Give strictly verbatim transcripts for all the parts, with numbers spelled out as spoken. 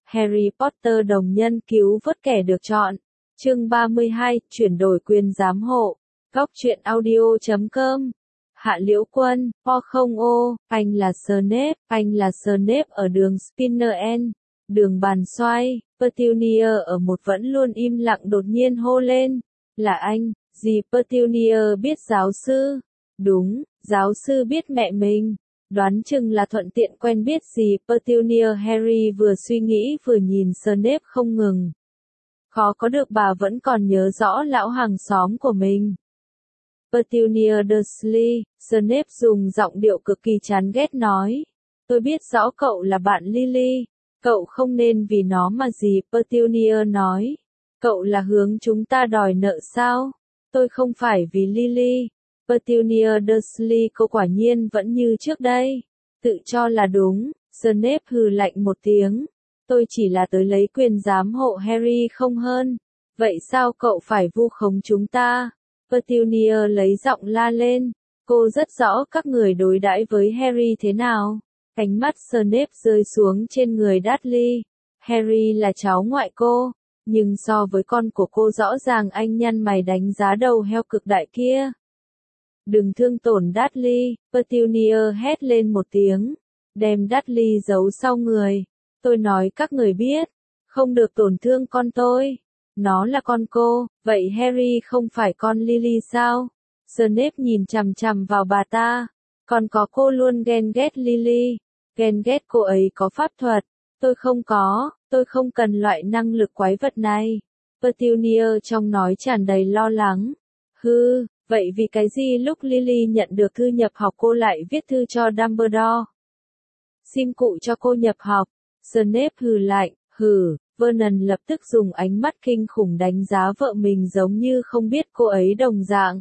Harry Potter đồng nhân cứu vớt kẻ được chọn. Chương ba mươi hai, chuyển đổi quyền giám hộ. Góc truyện audio chấm com. Hạ Liễu Quân, O không ô, anh là Snape, anh là Snape ở đường Spinner End, đường bàn xoay. Petunia ở một vẫn luôn im lặng đột nhiên hô lên. Là anh, dì Petunia biết giáo sư. Đúng, giáo sư biết mẹ mình. Đoán chừng là thuận tiện quen biết dì Petunia. Harry vừa suy nghĩ vừa nhìn Snape không ngừng. Khó có được bà vẫn còn nhớ rõ lão hàng xóm của mình. Petunia Dursley, Snape dùng giọng điệu cực kỳ chán ghét nói. Tôi biết rõ cậu là bạn Lily. Cậu không nên vì nó mà dì Petunia nói. Cậu là hướng chúng ta đòi nợ sao? Tôi không phải vì Lily. Petunia Dursley, cô quả nhiên vẫn như trước đây. Tự cho là đúng. Snape hừ lạnh một tiếng. Tôi chỉ là tới lấy quyền giám hộ Harry không hơn. Vậy sao cậu phải vu khống chúng ta? Petunia lấy giọng la lên. Cô rất rõ các người đối đãi với Harry thế nào. Ánh mắt Snape rơi xuống trên người Dudley. Harry là cháu ngoại cô, nhưng so với con của cô rõ ràng anh nhăn mày đánh giá đầu heo cực đại kia. Đừng thương tổn Dudley, Petunia hét lên một tiếng, đem Dudley giấu sau người. Tôi nói các người biết, không được tổn thương con tôi. Nó là con cô, vậy Harry không phải con Lily sao? Snape nhìn chằm chằm vào bà ta. Còn có cô luôn ghen ghét Lily. Ghen ghét cô ấy có pháp thuật. Tôi không có, tôi không cần loại năng lực quái vật này. Petunia trong nói tràn đầy lo lắng. Hư, vậy vì cái gì lúc Lily nhận được thư nhập học cô lại viết thư cho Dumbledore? Xin cụ cho cô nhập học. Snape hừ lạnh, hừ. Vernon lập tức dùng ánh mắt kinh khủng đánh giá vợ mình giống như không biết cô ấy đồng dạng.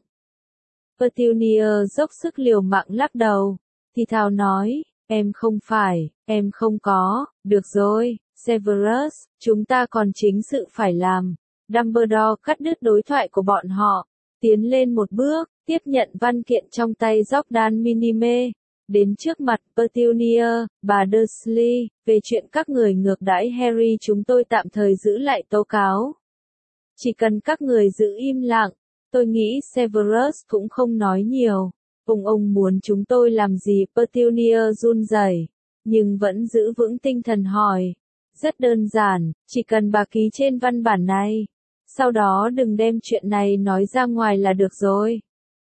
Petunia dốc sức liều mạng lắc đầu, thì thào nói, em không phải, em không có, được rồi, Severus, chúng ta còn chính sự phải làm. Dumbledore cắt đứt đối thoại của bọn họ, tiến lên một bước, tiếp nhận văn kiện trong tay Jordan Minime. Đến trước mặt Petunia, bà Dursley, về chuyện các người ngược đãi Harry chúng tôi tạm thời giữ lại tố cáo. Chỉ cần các người giữ im lặng, tôi nghĩ Severus cũng không nói nhiều. Ông ông muốn chúng tôi làm gì? Petunia run rẩy, nhưng vẫn giữ vững tinh thần hỏi. Rất đơn giản, chỉ cần bà ký trên văn bản này. Sau đó đừng đem chuyện này nói ra ngoài là được rồi.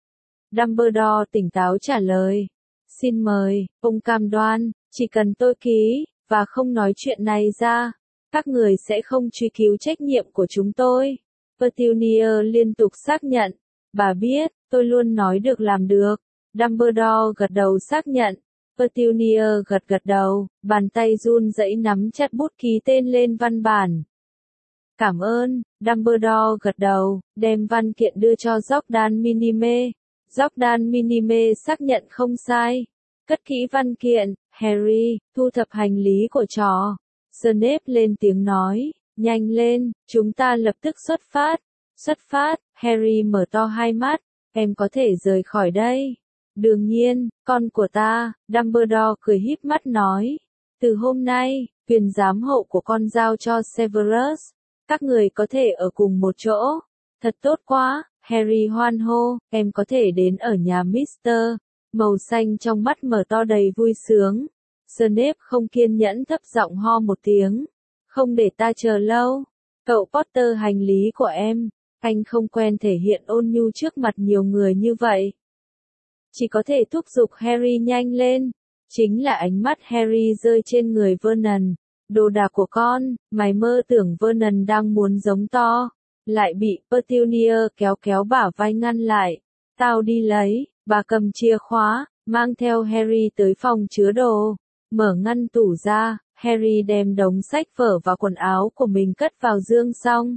Dumbledore tỉnh táo trả lời. Xin mời, ông cam đoan, chỉ cần tôi ký, và không nói chuyện này ra, các người sẽ không truy cứu trách nhiệm của chúng tôi. Petunia liên tục xác nhận, bà biết, tôi luôn nói được làm được. Dumbledore gật đầu xác nhận, Petunia gật gật đầu, bàn tay run rẩy nắm chặt bút ký tên lên văn bản. Cảm ơn, Dumbledore gật đầu, đem văn kiện đưa cho Jordan Minime. Jordan Minime xác nhận không sai. Cất kỹ văn kiện, Harry, thu thập hành lý của trò. Snape lên tiếng nói, nhanh lên, chúng ta lập tức xuất phát. Xuất phát, Harry mở to hai mắt, em có thể rời khỏi đây. Đương nhiên, con của ta, Dumbledore cười híp mắt nói. Từ hôm nay, quyền giám hộ của con giao cho Severus. Các người có thể ở cùng một chỗ. Thật tốt quá. Harry hoan hô, em có thể đến ở nhà Mister Màu xanh trong mắt mở to đầy vui sướng. Snape không kiên nhẫn thấp giọng ho một tiếng. Không để ta chờ lâu. Cậu Potter hành lý của em. Anh không quen thể hiện ôn nhu trước mặt nhiều người như vậy. Chỉ có thể thúc giục Harry nhanh lên. Chính là ánh mắt Harry rơi trên người Vernon. Đồ đạc của con, mày mơ tưởng Vernon đang muốn giống to. Lại bị Petunia kéo kéo bả vai ngăn lại. Tao đi lấy, bà cầm chìa khóa, mang theo Harry tới phòng chứa đồ. Mở ngăn tủ ra, Harry đem đống sách vở và quần áo của mình cất vào dương xong.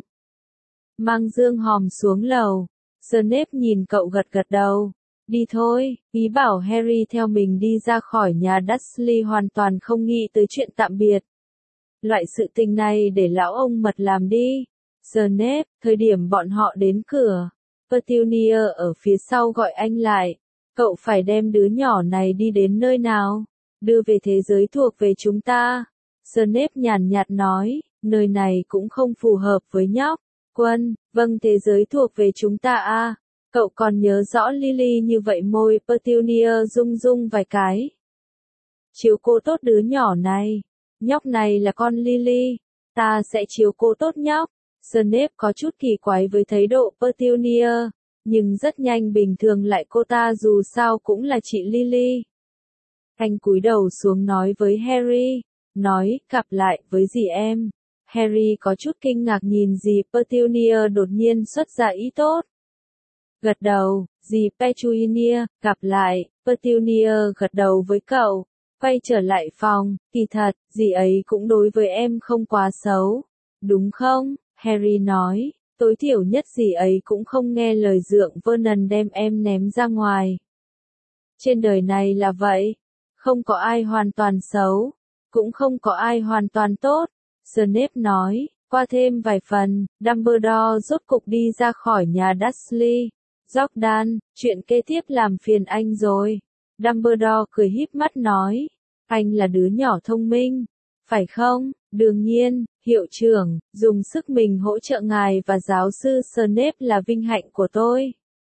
Mang dương hòm xuống lầu. Snape nhìn cậu gật gật đầu. Đi thôi, ý bảo Harry theo mình đi ra khỏi nhà Dursley hoàn toàn không nghĩ tới chuyện tạm biệt. Loại sự tình này để lão ông mật làm đi. Snape, thời điểm bọn họ đến cửa, Petunia ở phía sau gọi anh lại. Cậu phải đem đứa nhỏ này đi đến nơi nào? Đưa về thế giới thuộc về chúng ta. Snape nhàn nhạt nói, nơi này cũng không phù hợp với nhóc. Quân, vâng thế giới thuộc về chúng ta à, cậu còn nhớ rõ Lily như vậy môi Petunia rung rung vài cái. Chiếu cố tốt đứa nhỏ này, nhóc này là con Lily, ta sẽ chiếu cố tốt nhóc. Snape có chút kỳ quái với thái độ Petunia, nhưng rất nhanh bình thường lại cô ta dù sao cũng là chị Lily. Anh cúi đầu xuống nói với Harry, nói, gặp lại với dì em. Harry có chút kinh ngạc nhìn dì Petunia đột nhiên xuất ra ý tốt. Gật đầu, dì Petunia, gặp lại, Petunia gật đầu với cậu, quay trở lại phòng, kỳ thật, dì ấy cũng đối với em không quá xấu, đúng không? Harry nói, tối thiểu nhất dì ấy cũng không nghe lời dượng Vernon đem em ném ra ngoài. Trên đời này là vậy, không có ai hoàn toàn xấu, cũng không có ai hoàn toàn tốt. Snape nói, qua thêm vài phần, Dumbledore rốt cục đi ra khỏi nhà Dursley. Jordan, chuyện kế tiếp làm phiền anh rồi. Dumbledore cười híp mắt nói, anh là đứa nhỏ thông minh, phải không? Đương nhiên, hiệu trưởng, dùng sức mình hỗ trợ ngài và giáo sư Snape là vinh hạnh của tôi.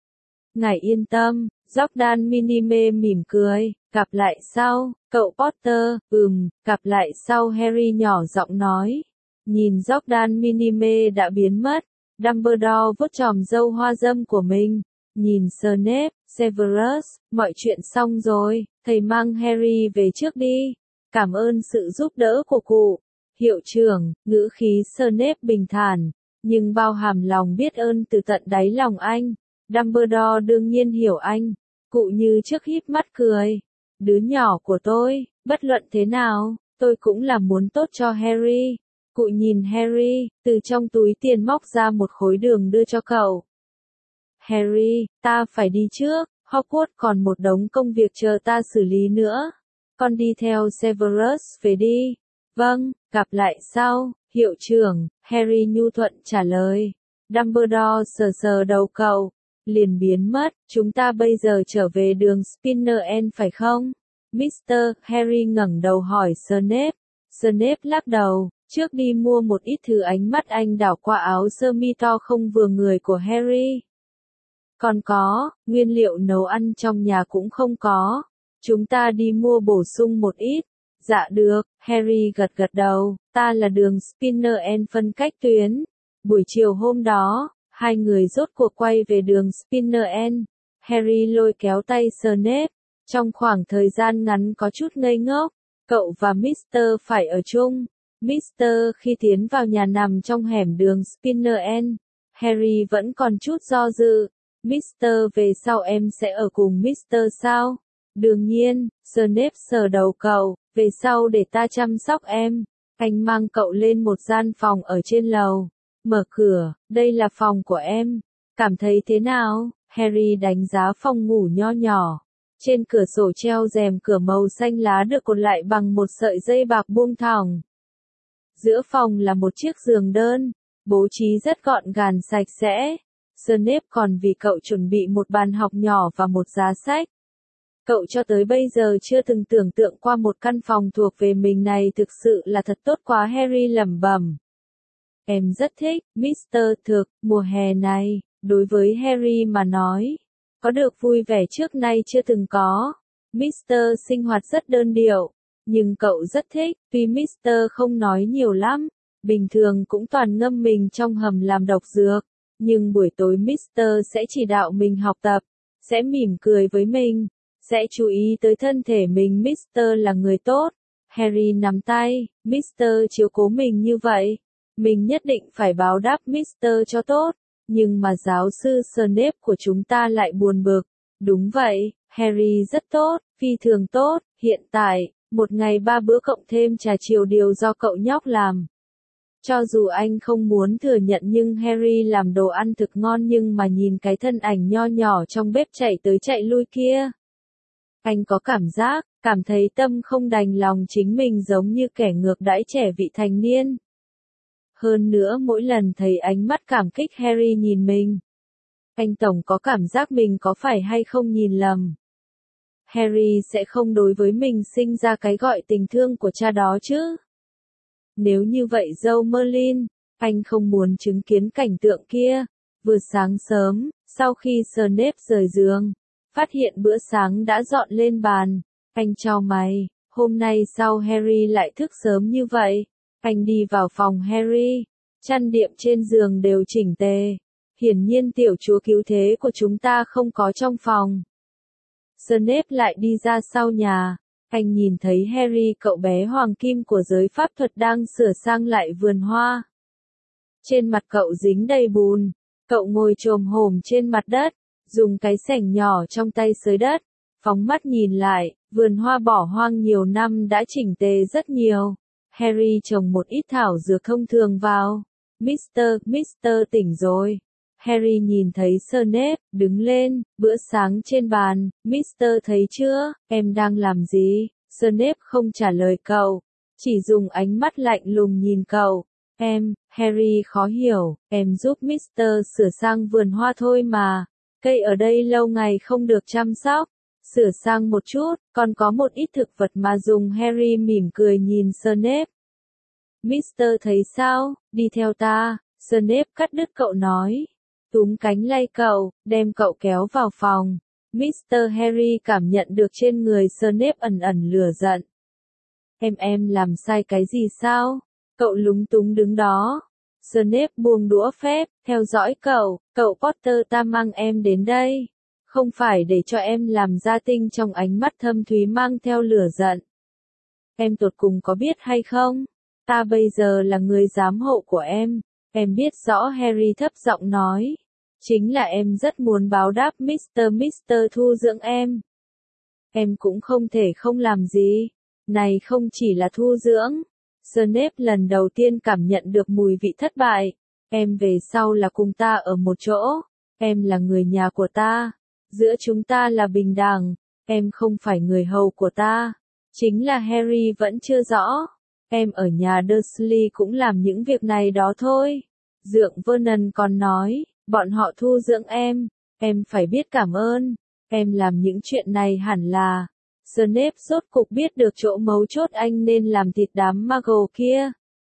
Ngài yên tâm, Jordan Minime mỉm cười, gặp lại sau, cậu Potter, ừm, gặp lại sau Harry nhỏ giọng nói. Nhìn Jordan Minime đã biến mất, Dumbledore vuốt chòm râu hoa râm của mình, nhìn Snape, Severus, mọi chuyện xong rồi, thầy mang Harry về trước đi, cảm ơn sự giúp đỡ của cụ. Hiệu trưởng, ngữ khí Snape bình thản, nhưng bao hàm lòng biết ơn từ tận đáy lòng anh. Dumbledore đương nhiên hiểu anh, cụ như trước híp mắt cười. Đứa nhỏ của tôi, bất luận thế nào, tôi cũng là muốn tốt cho Harry. Cụ nhìn Harry, từ trong túi tiền móc ra một khối đường đưa cho cậu. Harry, ta phải đi trước, Hogwarts còn một đống công việc chờ ta xử lý nữa. Con đi theo Severus về đi. Vâng, gặp lại sau, hiệu trưởng, Harry nhu thuận trả lời. Dumbledore sờ sờ đầu cậu, liền biến mất, chúng ta bây giờ trở về đường Spinner End phải không? mít-tơ Harry ngẩng đầu hỏi Snape. Snape lắc đầu, trước đi mua một ít thứ. Ánh mắt anh đảo qua áo sơ mi to không vừa người của Harry. Còn có, nguyên liệu nấu ăn trong nhà cũng không có. Chúng ta đi mua bổ sung một ít. Dạ được, Harry gật gật đầu, ta là đường Spinner End phân cách tuyến. Buổi chiều hôm đó, hai người rốt cuộc quay về đường Spinner End. Harry lôi kéo tay Snape. Trong khoảng thời gian ngắn có chút ngây ngốc, cậu và mít-tơ phải ở chung. mít-tơ khi tiến vào nhà nằm trong hẻm đường Spinner End, Harry vẫn còn chút do dự. mít-tơ về sau em sẽ ở cùng mít-tơ sao? Đương nhiên, Snape sờ đầu cậu, về sau để ta chăm sóc em. Anh mang cậu lên một gian phòng ở trên lầu. Mở cửa, đây là phòng của em. Cảm thấy thế nào? Harry đánh giá phòng ngủ nho nhỏ. Trên cửa sổ treo rèm cửa màu xanh lá được cột lại bằng một sợi dây bạc buông thõng. Giữa phòng là một chiếc giường đơn, bố trí rất gọn gàng sạch sẽ. Snape còn vì cậu chuẩn bị một bàn học nhỏ và một giá sách. Cậu cho tới bây giờ chưa từng tưởng tượng qua một căn phòng thuộc về mình này, thực sự là thật tốt quá. Harry lẩm bẩm. Em rất thích, mít-tơ Thực, mùa hè này, đối với Harry mà nói, có được vui vẻ trước nay chưa từng có. mít-tơ sinh hoạt rất đơn điệu, nhưng cậu rất thích, tuy mít-tơ không nói nhiều lắm, bình thường cũng toàn ngâm mình trong hầm làm độc dược, nhưng buổi tối mít-tơ sẽ chỉ đạo mình học tập, sẽ mỉm cười với mình, sẽ chú ý tới thân thể mình. mít-tơ là người tốt. Harry nắm tay, mít-tơ chiếu cố mình như vậy, mình nhất định phải báo đáp mít-tơ cho tốt. Nhưng mà giáo sư Snape của chúng ta lại buồn bực. Đúng vậy, Harry rất tốt, phi thường tốt, hiện tại, một ngày ba bữa cộng thêm trà chiều đều do cậu nhóc làm. Cho dù anh không muốn thừa nhận nhưng Harry làm đồ ăn thực ngon, nhưng mà nhìn cái thân ảnh nho nhỏ trong bếp chạy tới chạy lui kia. Anh có cảm giác, cảm thấy tâm không đành lòng chính mình giống như kẻ ngược đãi trẻ vị thành niên. Hơn nữa mỗi lần thấy ánh mắt cảm kích Harry nhìn mình, anh tổng có cảm giác mình có phải hay không nhìn lầm. Harry sẽ không đối với mình sinh ra cái gọi tình thương của cha đó chứ. Nếu như vậy dâu Merlin, anh không muốn chứng kiến cảnh tượng kia. Vừa sáng sớm, sau khi Snape rời giường, phát hiện bữa sáng đã dọn lên bàn, anh chau mày, hôm nay sao Harry lại thức sớm như vậy? Anh đi vào phòng Harry, chăn đệm trên giường đều chỉnh tề. Hiển nhiên tiểu chúa cứu thế của chúng ta không có trong phòng. Snape lại đi ra sau nhà. Anh nhìn thấy Harry, cậu bé hoàng kim của giới pháp thuật đang sửa sang lại vườn hoa. Trên mặt cậu dính đầy bùn. Cậu ngồi chồm hổm trên mặt đất, dùng cái xẻng nhỏ trong tay xới đất. Phóng mắt nhìn lại, vườn hoa bỏ hoang nhiều năm đã chỉnh tề rất nhiều. Harry trồng một ít thảo dược thông thường vào. Mister, Mister tỉnh rồi. Harry nhìn thấy Snape, đứng lên, bữa sáng trên bàn. Mister thấy chưa, em đang làm gì? Snape không trả lời cậu, chỉ dùng ánh mắt lạnh lùng nhìn cậu. Em, Harry khó hiểu, em giúp Mister sửa sang vườn hoa thôi mà. Cây ở đây lâu ngày không được chăm sóc. Sửa sang một chút, còn có một ít thực vật mà dùng. Harry mỉm cười nhìn Snape. Mister thấy sao, đi theo ta. Snape cắt đứt cậu nói. Túm cánh lay cậu, đem cậu kéo vào phòng. Mister Harry cảm nhận được trên người Snape ẩn ẩn lửa giận. Em em làm sai cái gì sao? Cậu lúng túng đứng đó. Snape buông đũa phép, theo dõi cậu. Cậu Potter, ta mang em đến đây. Không phải để cho em làm gia tinh. Trong ánh mắt thâm thúy mang theo lửa giận. Em tột cùng có biết hay không? Ta bây giờ là người giám hộ của em. Em biết rõ, Harry thấp giọng nói. Chính là em rất muốn báo đáp Mister Mister thu dưỡng em. Em cũng không thể không làm gì. Này không chỉ là thu dưỡng. Snape lần đầu tiên cảm nhận được mùi vị thất bại. Em về sau là cùng ta ở một chỗ. Em là người nhà của ta. Giữa chúng ta là bình đẳng. Em không phải người hầu của ta. Chính là Harry vẫn chưa rõ. Em ở nhà Dursley cũng làm những việc này đó thôi. Dượng Vernon còn nói, bọn họ thu dưỡng em. Em phải biết cảm ơn. Em làm những chuyện này hẳn là... Snape rốt cục biết được chỗ mấu chốt, anh nên làm thịt đám Muggle kia.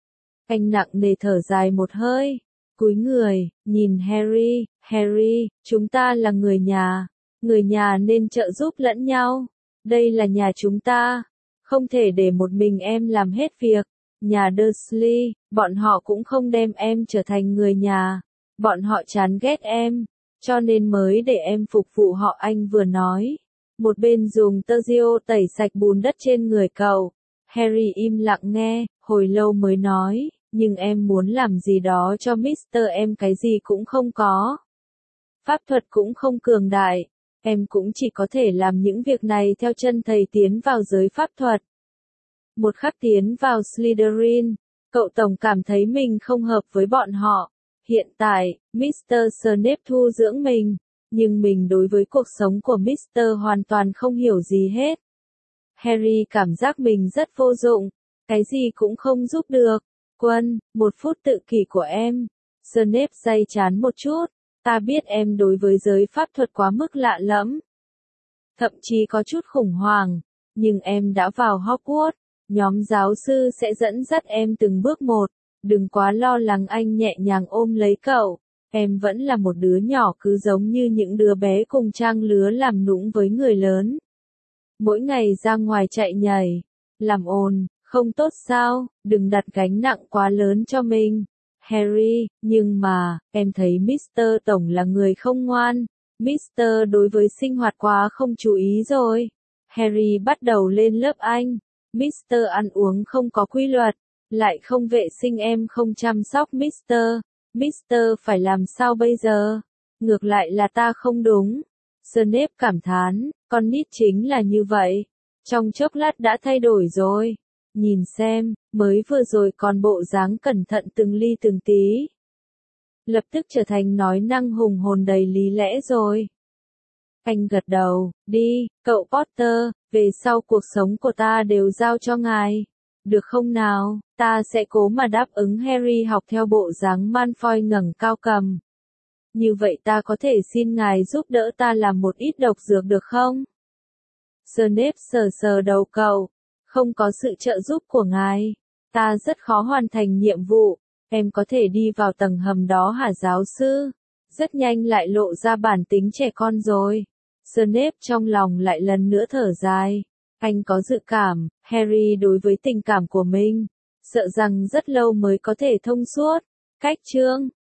Anh nặng nề thở dài một hơi, cúi người, nhìn Harry. Harry, chúng ta là người nhà. Người nhà nên trợ giúp lẫn nhau. Đây là nhà chúng ta. Không thể để một mình em làm hết việc. Nhà Dursley, bọn họ cũng không đem em trở thành người nhà. Bọn họ chán ghét em, cho nên mới để em phục vụ họ, anh vừa nói. Một bên dùng tơ diêu tẩy sạch bùn đất trên người cậu. Harry im lặng nghe, hồi lâu mới nói, nhưng em muốn làm gì đó cho Mister em cái gì cũng không có. Pháp thuật cũng không cường đại. Em cũng chỉ có thể làm những việc này theo chân thầy tiến vào giới pháp thuật. Một khắc tiến vào Slytherin, cậu tổng cảm thấy mình không hợp với bọn họ. Hiện tại, Mister Snape thu dưỡng mình, nhưng mình đối với cuộc sống của Mister hoàn toàn không hiểu gì hết. Harry cảm giác mình rất vô dụng, cái gì cũng không giúp được. Quân, một phút tự kỷ của em. Snape day chán một chút, ta biết em đối với giới pháp thuật quá mức lạ lẫm. Thậm chí có chút khủng hoảng, nhưng em đã vào Hogwarts. Nhóm giáo sư sẽ dẫn dắt em từng bước một, đừng quá lo lắng, anh nhẹ nhàng ôm lấy cậu. Em vẫn là một đứa nhỏ, cứ giống như những đứa bé cùng trang lứa làm nũng với người lớn. Mỗi ngày ra ngoài chạy nhảy, làm ồn, không tốt sao, đừng đặt gánh nặng quá lớn cho mình. Harry, nhưng mà, em thấy Mister Tổng là người không ngoan. Mister đối với sinh hoạt quá không chú ý rồi. Harry bắt đầu lên lớp Anh. Mister ăn uống không có quy luật, lại không vệ sinh, em không chăm sóc Mister. Mister phải làm sao bây giờ? Ngược lại là ta không đúng. Snape cảm thán, con nít chính là như vậy. Trong chốc lát đã thay đổi rồi. Nhìn xem, mới vừa rồi còn bộ dáng cẩn thận từng ly từng tí. Lập tức trở thành nói năng hùng hồn đầy lý lẽ rồi. Anh gật đầu, đi, cậu Potter, về sau cuộc sống của ta đều giao cho ngài. Được không nào, ta sẽ cố mà đáp ứng. Harry học theo bộ dáng Malfoy ngẩng cao cầm. Như vậy ta có thể xin ngài giúp đỡ ta làm một ít độc dược được không? Snape sờ sờ đầu cậu, không có sự trợ giúp của ngài. Ta rất khó hoàn thành nhiệm vụ. Em có thể đi vào tầng hầm đó hả giáo sư? Rất nhanh lại lộ ra bản tính trẻ con rồi. Snape trong lòng lại lần nữa thở dài. Anh có dự cảm, Harry đối với tình cảm của mình, sợ rằng rất lâu mới có thể thông suốt. Cách chương